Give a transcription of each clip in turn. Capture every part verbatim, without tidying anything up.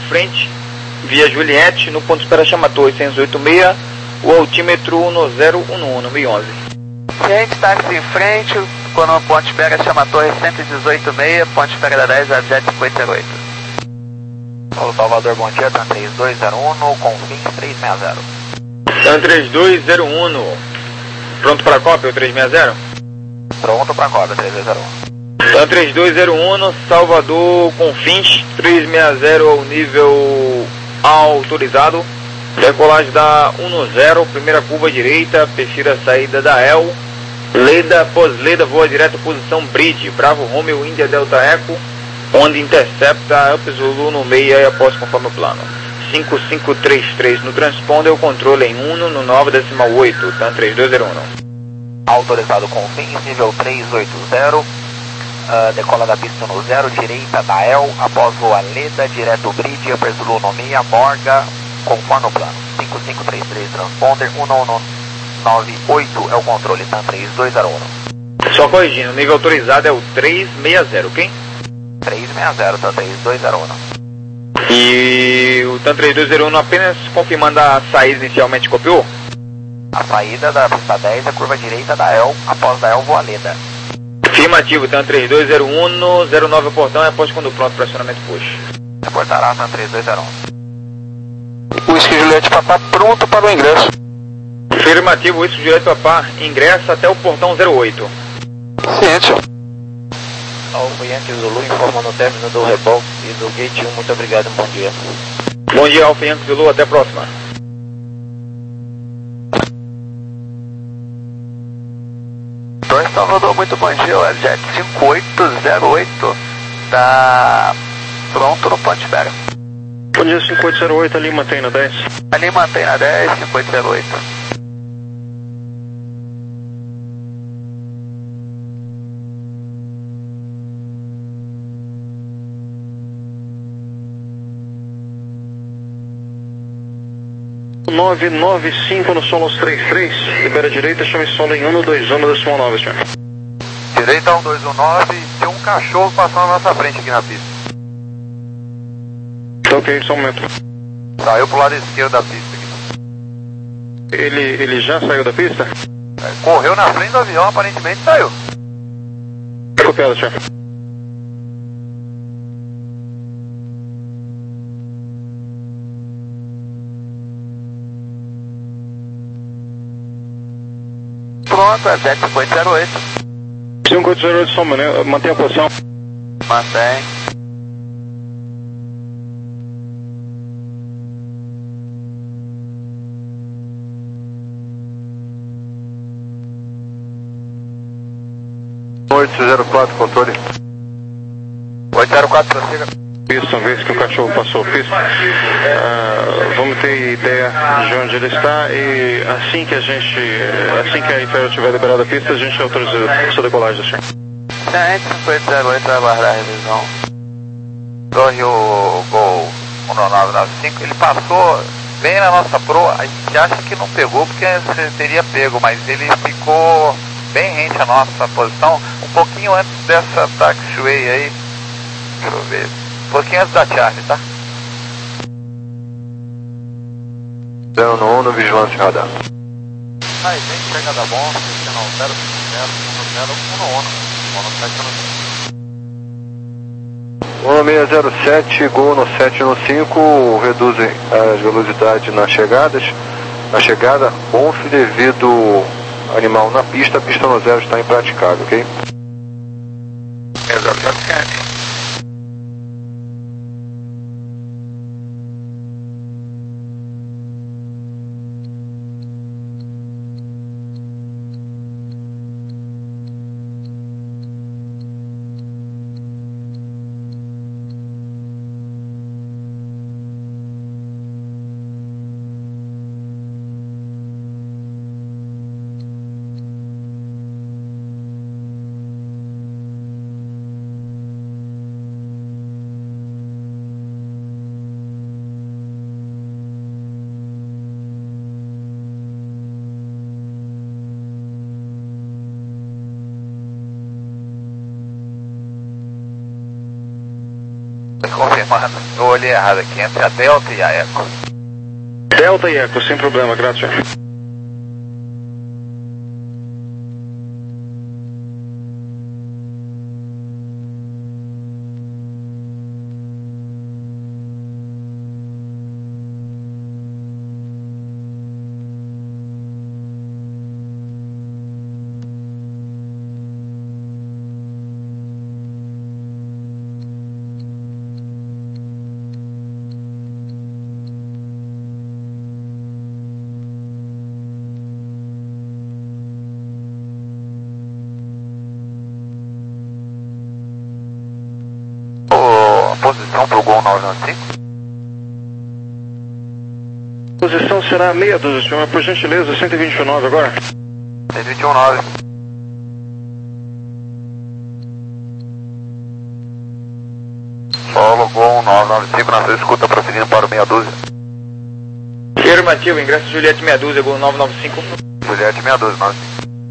frente, via Juliette, no ponto de espera Chamador oitocentos e oitenta e seis, o altímetro um zero um um, no mil e onze. Ciente, táxi em frente, quando o ponto de espera Chamador cento e dezoito e seis, ponto de espera da dez, a Jet cinquenta e zero oito. Paulo Salvador, bom dia, TAM três dois zero um, confins três seis zero. TAM três dois zero um, pronto para a cópia, o três seis zero? Pronto para a cópia, três dois zero um. TAM três dois zero um, Salvador, confins três seis zero ao nível autorizado. Decolagem da um zero, primeira curva direita, perfil a saída da E L. Leda, pós-Leda, voa direto, posição Bridge, Bravo Romeo, India Delta Echo, onde intercepta Up Zulu no meio e após conforme o plano. cinco cinco três três no transponder, o controle em um no nove decimal oito, TAM três dois zero um. Autorizado confins, nível três oito zero, uh, decola da pista no zero, direita da E L, após voa Leda, direto Bridge, Up Zulu no meio, Morga, conforme o plano. cinco cinco três três transponder, um um nove oito é o controle, TAM três dois zero um. Só corrigindo, o nível autorizado é o três seis zero, ok? três seis zero, TAM três dois zero um. E o TAM três dois zero um apenas confirmando a saída inicialmente copiou? A saída da pista dez é curva direita da E L, após da E L voa Leda. Afirmativo, TAM três dois zero um, zero nove o portão, é após quando pronto para acionamento push. Reportará TAM três dois zero um. Whisky Juliette Papá pronto para o ingresso. Afirmativo, Whisky Juliette Papá, ingressa até o portão zero oito. Ciente. Alfa Yankee Zulu informa no término do reboque e do gate um, muito obrigado, bom dia. Bom dia, Alfa Yankee Zulu, até a próxima. Torre Salvador, muito bom dia, o Jet cinco oito zero oito, tá pronto no ponto de espera. Bom dia, cinco oito zero oito, ali mantém na dez. Ali mantém na dez, cinco oito zero oito. nove nove cinco no solo aos três três, libera direita, chame solo em um dois um decimal nove, senhor. Direita um dois um nove, tem um cachorro passando na nossa frente aqui na pista. Tá ok, só um momento. Saiu pro lado esquerdo da pista aqui. Ele, ele já saiu da pista? É, correu na frente do avião, aparentemente saiu. Copiado, senhor. Pronto, é Jet cinco oito zero oito. cinco oito zero oito, só um momento, mantém a posição. Mantém. oito zero quatro, controle. oito zero quatro, prossiga. Isso, uma vez que o cachorro passou a pista, uh, vamos ter ideia de onde ele está e assim que a gente, assim que a Infero tiver liberado a pista, a gente autoriza a sua decolagem, senhor. Ciente, cinco oito zero oito vai aguardar a revisão. Torre o Gol um nove nove cinco, ele passou bem na nossa proa, a gente acha que não pegou porque você teria pego, mas ele ficou bem rente à nossa posição, um pouquinho antes dessa taxiway aí, deixa eu ver, um pouquinho antes da Charlie, tá? zero um no vigilância radar. Aí, gente, chegada bom, destino zero cinco zero, zero um um, um seis zero sete, Gol no sete no cinco, reduzem as velocidades nas chegadas, na chegada, bom devido animal na pista, a pista no zero está impraticável, ok? Exatamente. Confirmando, eu olhei errado aqui, entre a Delta e a Eco. Delta e Eco, sem problema, graças. Posição para o Gol nove nove cinco? Posição será meia dúzia, senhor. Por gentileza, cento e vinte e nove agora. cento e vinte e nove. Solo Gol nove nove cinco, na sua escuta, prosseguindo para o meia dúzia. Afirmativo, ingresso Juliette meia dúzia, Gol nove nove cinco. Juliette meia dúzia, nove.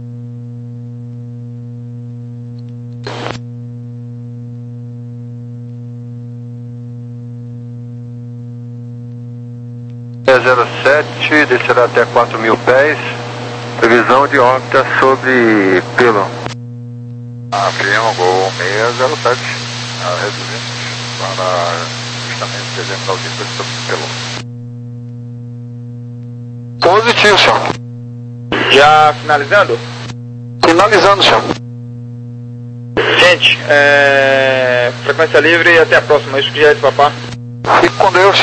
zero sete, descerá até quatro mil pés, previsão de órbita sobre Pelo. Afirma, Gol seis zero sete, reduzindo para justamente trezentos altímetros sobre Pelo. Positivo, senhor. Já finalizando? Finalizando, senhor. Gente, é... frequência livre e até a próxima. Isso que já é de papá. Fique com Deus.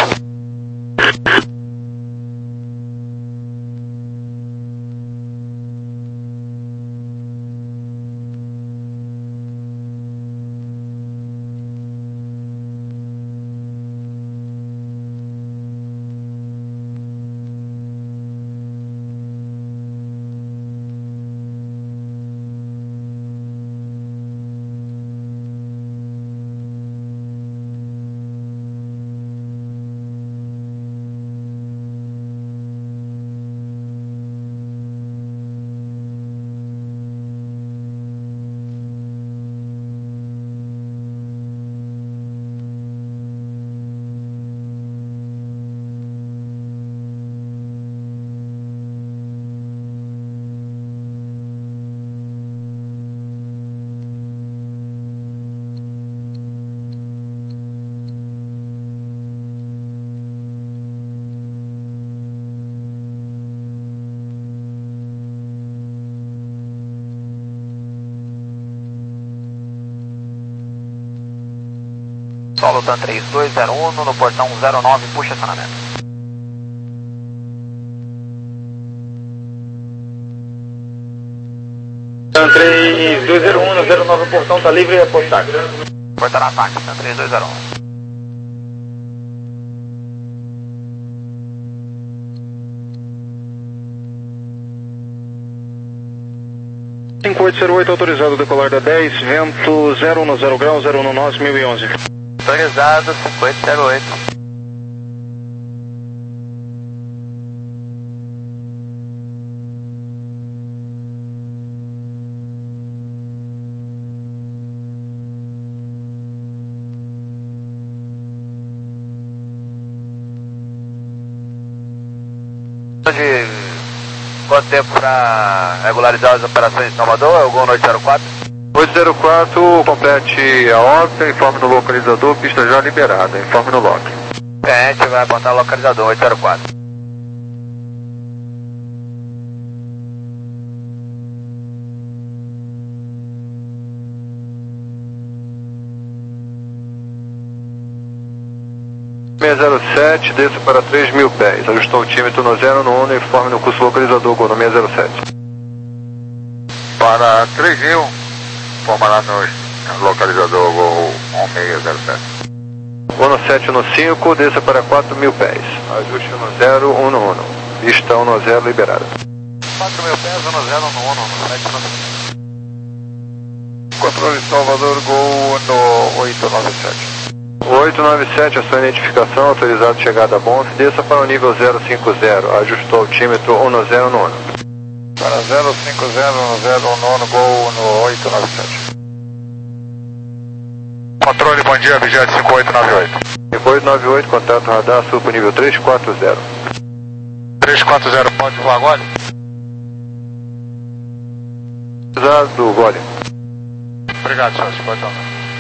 Solo TAM três dois zero um no portão zero nove, puxa acionamento. TAM três dois zero um no zero nove, portão tá livre e apostado. Portão ataque, TAM três dois zero um. cinco oito zero oito, autorizado decolar da dez, vento zero um zero grau, zero um nove mil e onze. Autorizado cinco oito zero oito. De quanto tempo para regularizar as operações em Salvador? É o Gol oito zero quatro? oito zero quatro, complete a órbita, informe no localizador, pista já liberada, informe no lock. É, a gente vai apontar o localizador oito zero quatro. seis zero sete, desça para três mil pés, ajustou o altímetro no zero no um, informe no curso localizador, Gol no seis zero sete. Para três mil, informa lá no localizador Gol seis zero sete. Gol no sete no cinco, desça para quatro mil pés, ajuste no zero um no um, pista um no zero liberada. quatro mil pés, um no zero no um, no sete no cinco. Controle Salvador, Gol no oito nove sete. oito nove sete, a sua identificação, autorizado chegada a Bonf, desça para o nível zero cinco zero, ajustou o altímetro um no zero no um. Para zero cinco zero no zero no Gol no oito nove sete. Controle, bom dia, Vigente cinco oito nove oito. cinco oito nove oito, contato radar, sul pro nível três quatro zero. três quatro zero, pode voar agora? Do Gole. Obrigado, senhor, pode voar.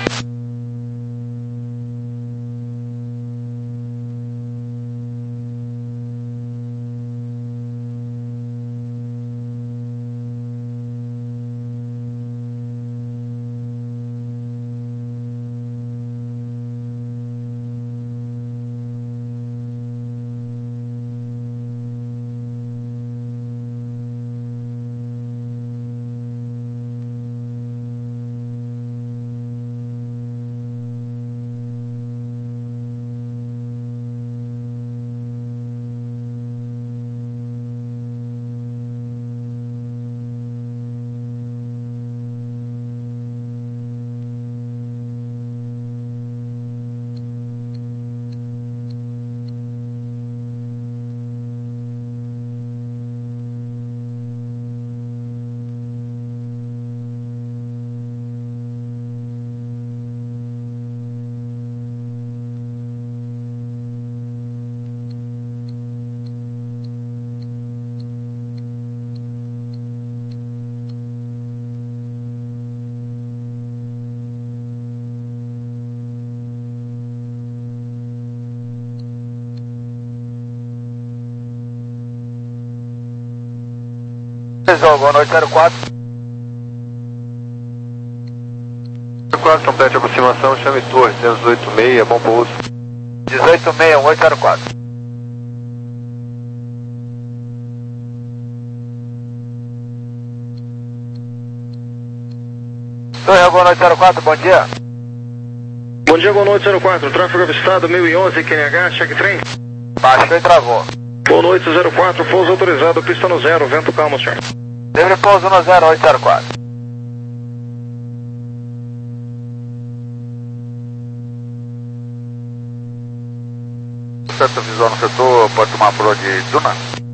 Boa noite, zero quatro. zero quatro, complete a aproximação, chame torre, dezoito seis, bom pouso. dezoito seis, um oito zero quatro. Torre, boa noite, zero quatro, bom dia. Bom dia, boa noite, zero quatro. Tráfego avistado, mil e onze, Q N H, check trem. Baixou e travou. Boa noite, zero quatro, pouso autorizado, pista no zero, vento calmo, senhor. Livre pouso no zero oito zero quatro. Certa visão no setor, pode tomar a proa de Duna?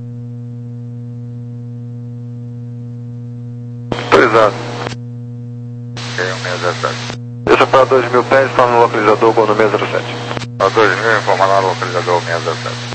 Autorizado. Ok, um seis zero sete. Desça para dois mil pés, está no localizador, gol no seis zero sete. A dois mil, informar no localizador seis zero sete.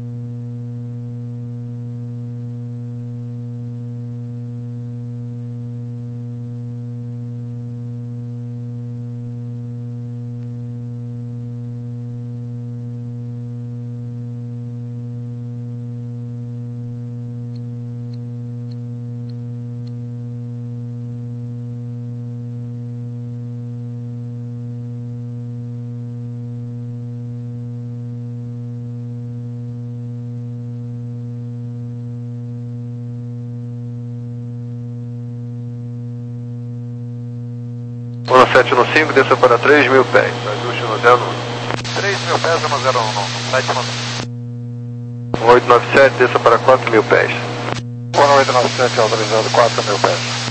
um sete no cinco, desça para três mil pés. Ajuste no zero três mil pés no zero um, sete um. um oito nove sete, desça para quatro mil pés. um oito nove sete, autorizado quatro mil pés.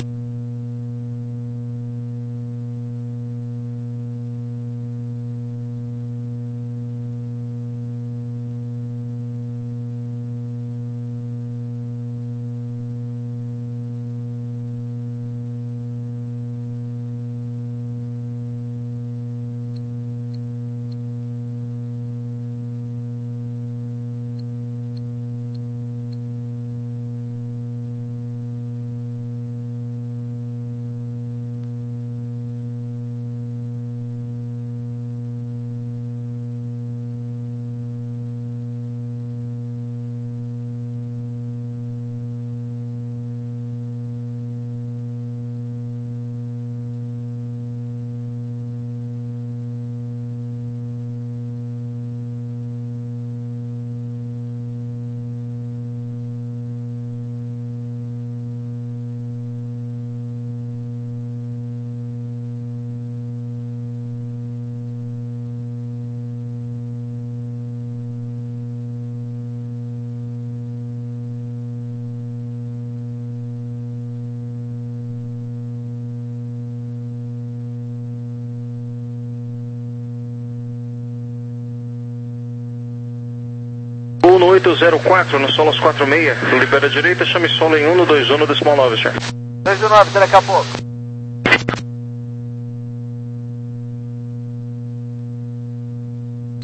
um oito zero quatro, no solo às quatro e meia, libera a direita, chame solo em um dois um, decimal nove, senhor. dois nove, daqui a pouco.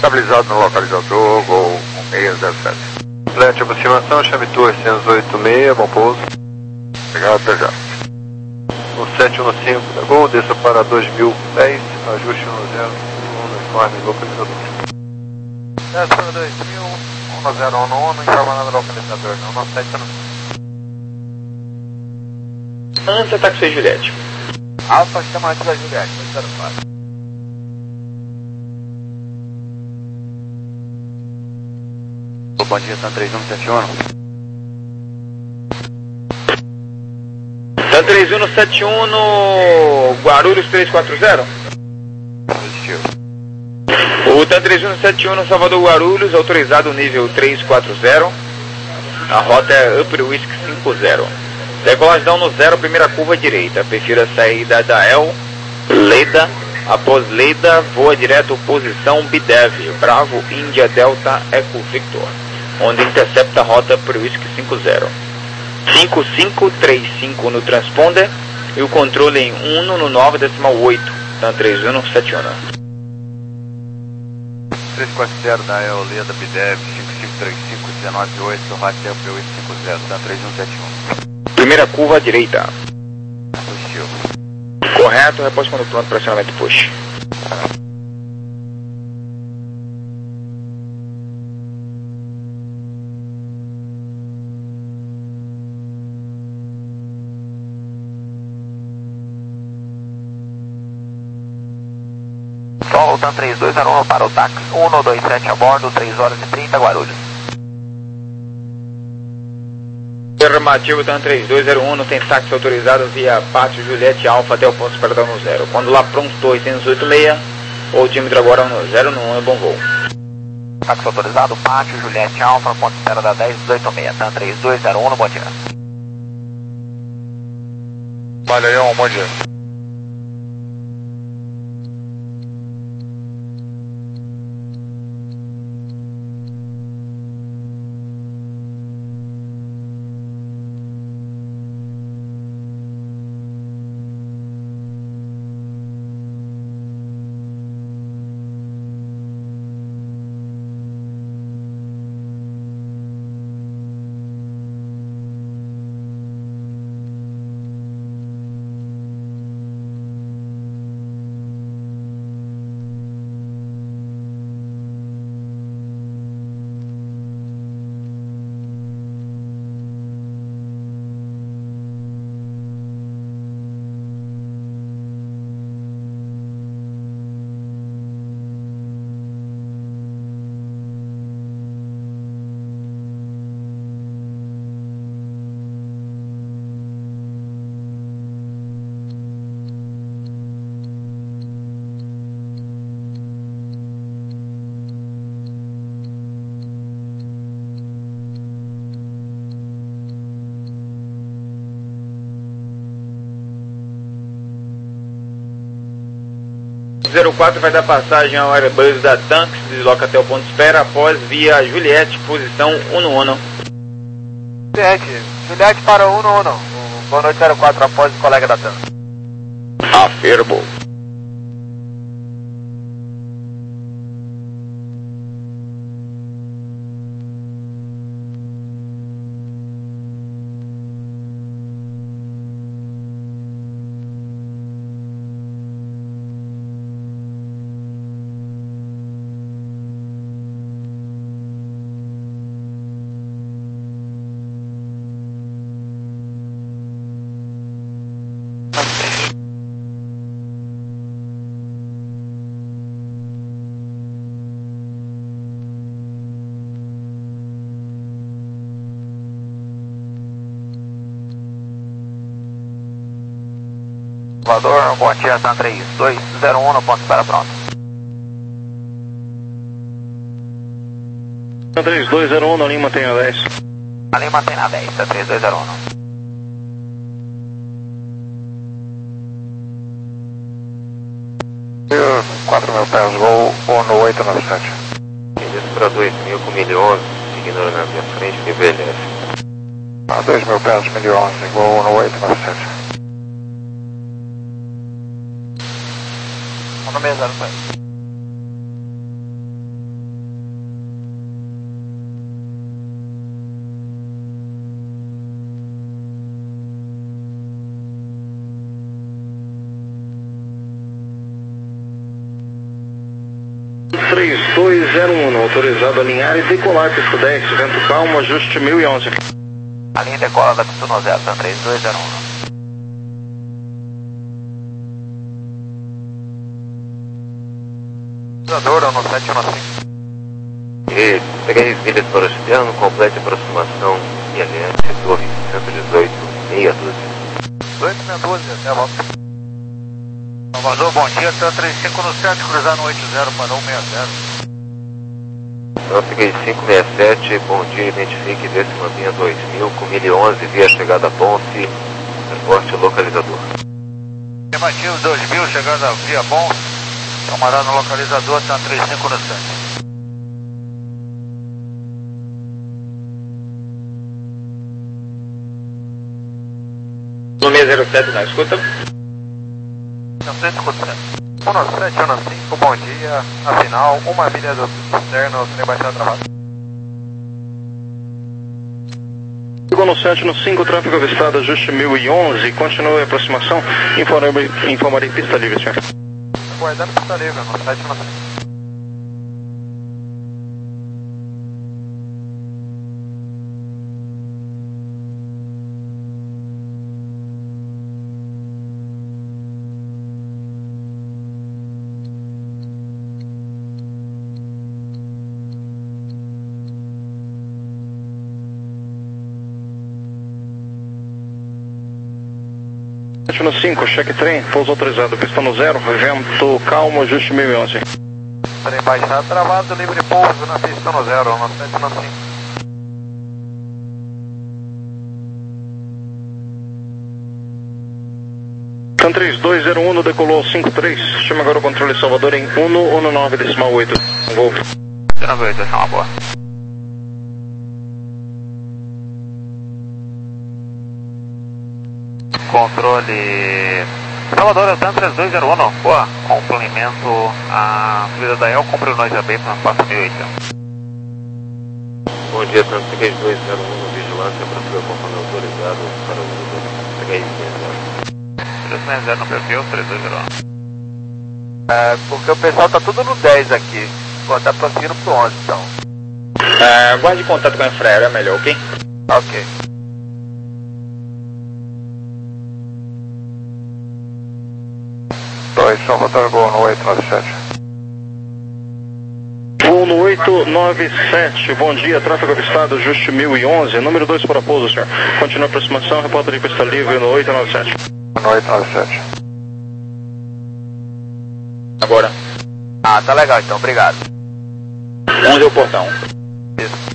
Estabilizado no localizador, Gol um seis zero sete. Flat aproximação, chame Tour oitocentos e oitenta e seis, bom pouso. Obrigado, até já. No sete um cinco da Gol, desça para dois mil dez, ajuste no zero, no informe localizador. Desce para dois mil, um zero um um, informando no localizador, não, não sete não. Antes ataque sua Juliette. Alfa chama antes da Juliette, dois zero quatro. Bom dia, Tan três um sete um. Tan três um sete um no Guarulhos três quatro zero. Positivo. O Tan três um sete um no Salvador Guarulhos, autorizado nível três quatro zero. A rota é Upper Whisky cinco zero. Decolagem no zero, primeira curva direita. Prefira a saída da El, Leda. Após Leda, voa direto posição Bidev, Bravo, Índia, Delta, Eco Victor, onde intercepta a rota Upper Whisky cinco zero. cinco cinco três cinco no transponder e o controle em um no nove decimal oito. Tan três um sete um. três quatro zero da El, Leda, Bidev, cinco cinco três cinco um nove oito, Rádio Upper Whisky cinco zero, Tan três um sete um. Primeira curva à direita. Positivo. Correto, repouso quando pronto, pressionamento push. Sol, Tan três dois zero um para o táxi um dois sete a bordo, três horas e trinta, Guarulhos. Afirmativo, Tan três dois zero um, tem táxi autorizado via Pátio Juliette Alfa até o ponto de espera no zero. Quando lá pronto, oitocentos e oitenta e seis, o tímetro agora no zero no um, é bom voo. Táxi autorizado, Pátio Juliette Alfa, no ponto de espera da dez dezoito seis, Tan três dois zero um, no bom dia. Valeu, um bom dia. zero quatro vai dar passagem ao Airbus da TAM, que se desloca até o ponto de espera após via Juliette, posição um no um. Juliette, Juliette para o um no um. Boa noite, zero quatro, após o colega da TAM. Afirmo. Salvador, bom dia, Tan três dois zero um, no ponto de espera pronto. Tan três dois zero um, na linha mantém a dez. Na linha mantém na dez, Tan três dois zero um. quatro mil pés, Gol um oito nove sete. Desço para dois mil com mil e onze, seguindo na minha frente, nível F. A dois mil pés, mil e onze, Gol um oito nove sete. um no meio zero seis. três dois zero um, autorizado a alinhar e decolar, pista dez, vento calmo, ajuste mil e onze. A linha decola da pista no zero, tá três dois zero um. no sete um cinco. E três milhas para o oceano, complete aproximação I L S, torre cento e dezoito, meia dúzia. dezoito, meia dúzia, até a volta. Salvador, bom dia, tá três cinco no sete, cruzando oito zero para um seis zero. Então, três cinco seis sete, bom dia, identifique décima linha dois mil, com mil e onze, via chegada a ponte, transporte localizador. Estimativo dois mil, chegada via bom, camarada no localizador, tá três cinco no sete. No seis zero sete, na escuta. um sete um cinco, bom dia, afinal, uma milha do externo, trem baixado travado. Chegou no sete no cinco, tráfego avistado, ajuste mil e onze, continue a aproximação, informarei, informarei pista livre, senhor. Aguardando pista livre, no sete no cinco. sete no cinco, cheque trem, pouso autorizado, pista no zero, vento calmo, ajuste mil e onze. Trem baixado, travado, livre pouso na pista no zero, no sete no cinco. Tan três dois zero um, decolou cinco três, chama agora o controle Salvador em um um nove decimal oito. Voo. Decimal oito, essa é uma boa. Controle Salvador, é o Tan três dois zero um, boa, complemento a subida da E L, cumpre o nós B para quatro mil e oito. Bom dia, Tan três dois zero um, vigilância para sua companhia autorizado para o uso do três seis zero. três seis zero no perfil, três dois zero um. É, porque o pessoal tá tudo no dez aqui, pô, tá prosseguindo pro onze então. É, guarde contato com a infraero, é melhor, ok? Ok. dois, Salvador, Gol no oito nove sete. Gol no oito nove sete, bom dia, tráfego avistado, ajuste mil e onze, número dois para pouso, senhor. Continua a aproximação, repórter de pista livre no oito nove sete. No oito nove sete. Agora. Ah, tá legal então, obrigado. onze é o portão. Isso.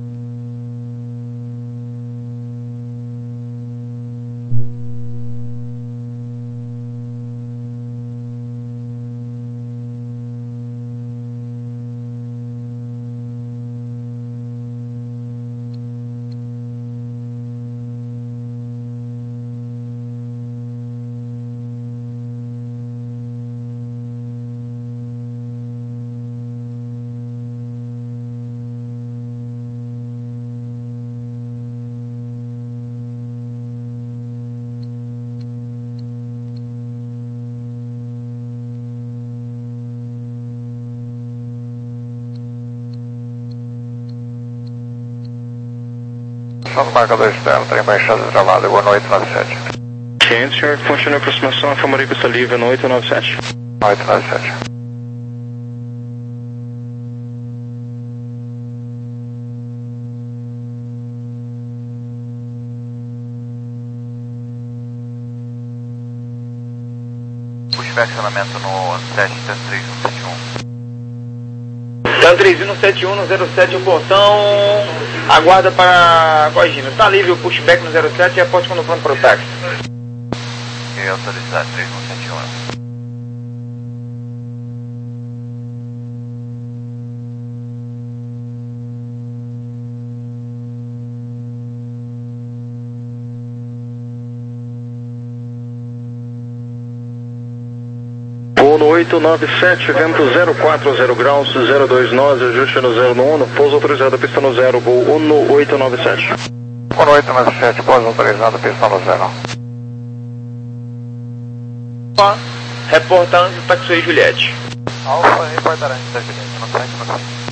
Só no marcador externo, trem baixado travado, Gol no oito nove sete. Ciente, senhor, continua a aproximação, informarei pista livre no oito nove sete. oito nove sete. Pushback acionamento no sete três um sete um. Tan três um sete um no zero sete, o portão aguarda para Cogina. Está livre o pushback no zero sete e aposte quando pronto para o táxi. Ok, autorizado, três um sete um. Voo no oito nove sete, vento zero quatro zero graus, zero dois nós, ajuste no zero no um, pouso autorizado, pista no zero, voo um no oito nove sete. um no oito nove sete, pouso autorizado, pista no zero. Reportando Taxi Juliette. Alfa, reportará antes da Juliette, no sete no cinco.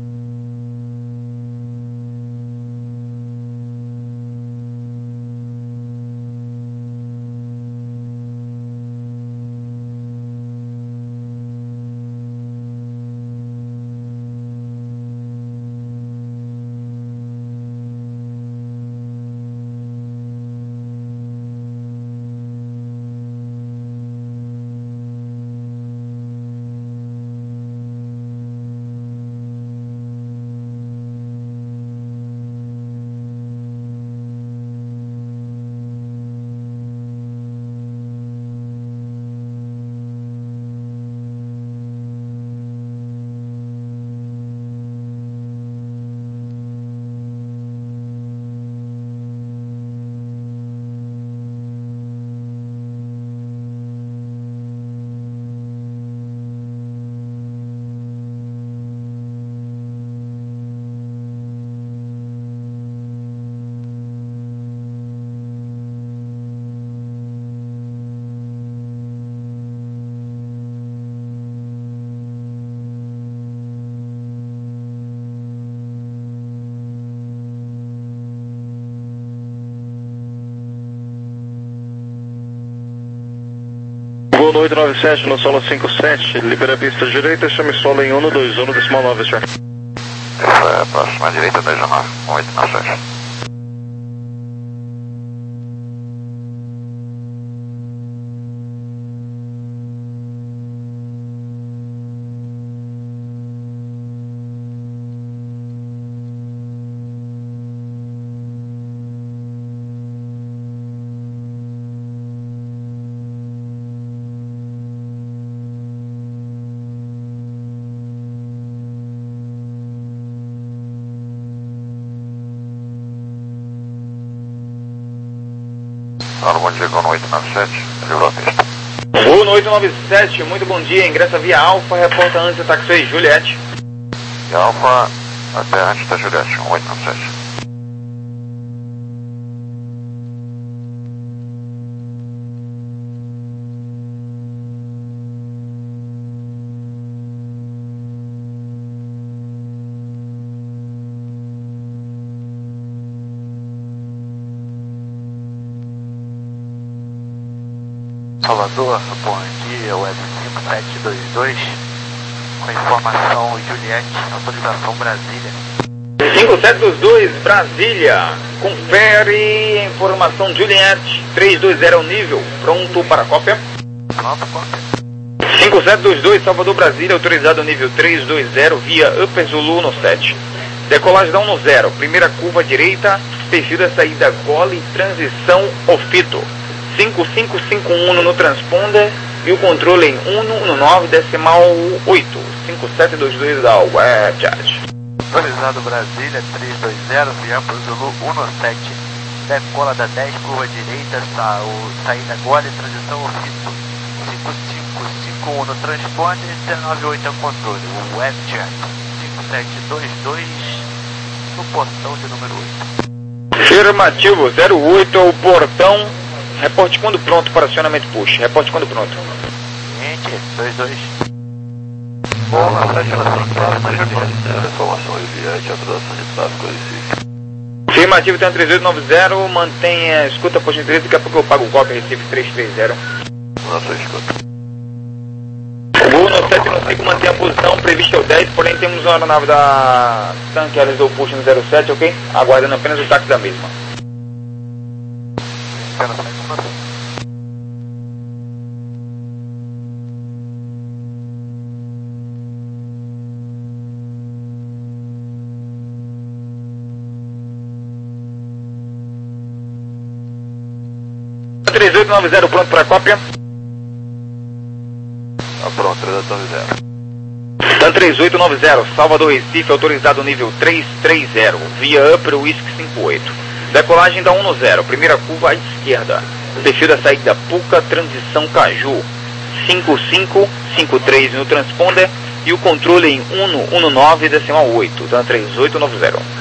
Voo no oito nove sete, no solo cinco sete, libera a pista direita, chame solo em um dois um decimal nove, senhor. Essa é a próxima direita, dois nove, um oito nove sete. Solo, bom dia, Gol no oito nove sete, livrou a pista. Gol no oito nove sete, muito bom dia, ingressa via Alfa, reporta antes do taxi Juliette. E Alfa, até antes da Juliette, um oito nove sete. Salvador, bom dia, web cinco sete dois dois, com informação Juliette, autorização Brasília. cinco sete dois dois, Brasília, confere a informação Juliette, três dois zero nível, pronto para cópia. Pronto, cópia. cinco sete dois dois, Salvador, Brasília, autorizado nível três dois zero, via Upper Zulu no sete. Decolagem da um zero, primeira curva direita, perfil da saída gole, transição ofito. cinco cinco cinco um no transponder e o controle em um nove decimal oito, cinco sete dois dois da WebChat. Autorizado Brasília três dois zero, via para o Zulu um sete, decola da dez, curva direita, sa saída gole, transição ofito, cinco cinco cinco um no transponder, dezenove oito é o controle, o WebChat, cinco sete dois dois no portão de número oito. Afirmativo, zero oito é o portão. Reporte quando pronto para acionamento push. Reporte quando pronto. Cliente, dois dois. Bom, na frente da próxima Juliette, informação Juliette, autorização de tráfego Recife. Afirmativo, tem um três oito nove zero, mantenha, escuta a posto direito, daqui a pouco eu pago o golpe Recife três três zero. Nossa, escuta. Voo no sete no cinco, mantenha a posição, prevista é o dez, porém temos uma aeronave da TAM que realizou o push no zero sete, ok? Aguardando apenas o táxi da mesma. três oito nove zero, pronto para cópia. Tá pronto, três oito nove zero. TAM três oito nove zero, Salvador Recife, autorizado nível três três zero, via Upper Whisky cinco oito. Decolagem da um zero, primeira curva à esquerda. Perfil da saída Puca, transição Caju. cinco cinco cinco três no transponder e o controle em um nove decimal oito, TAM três oito nove zero.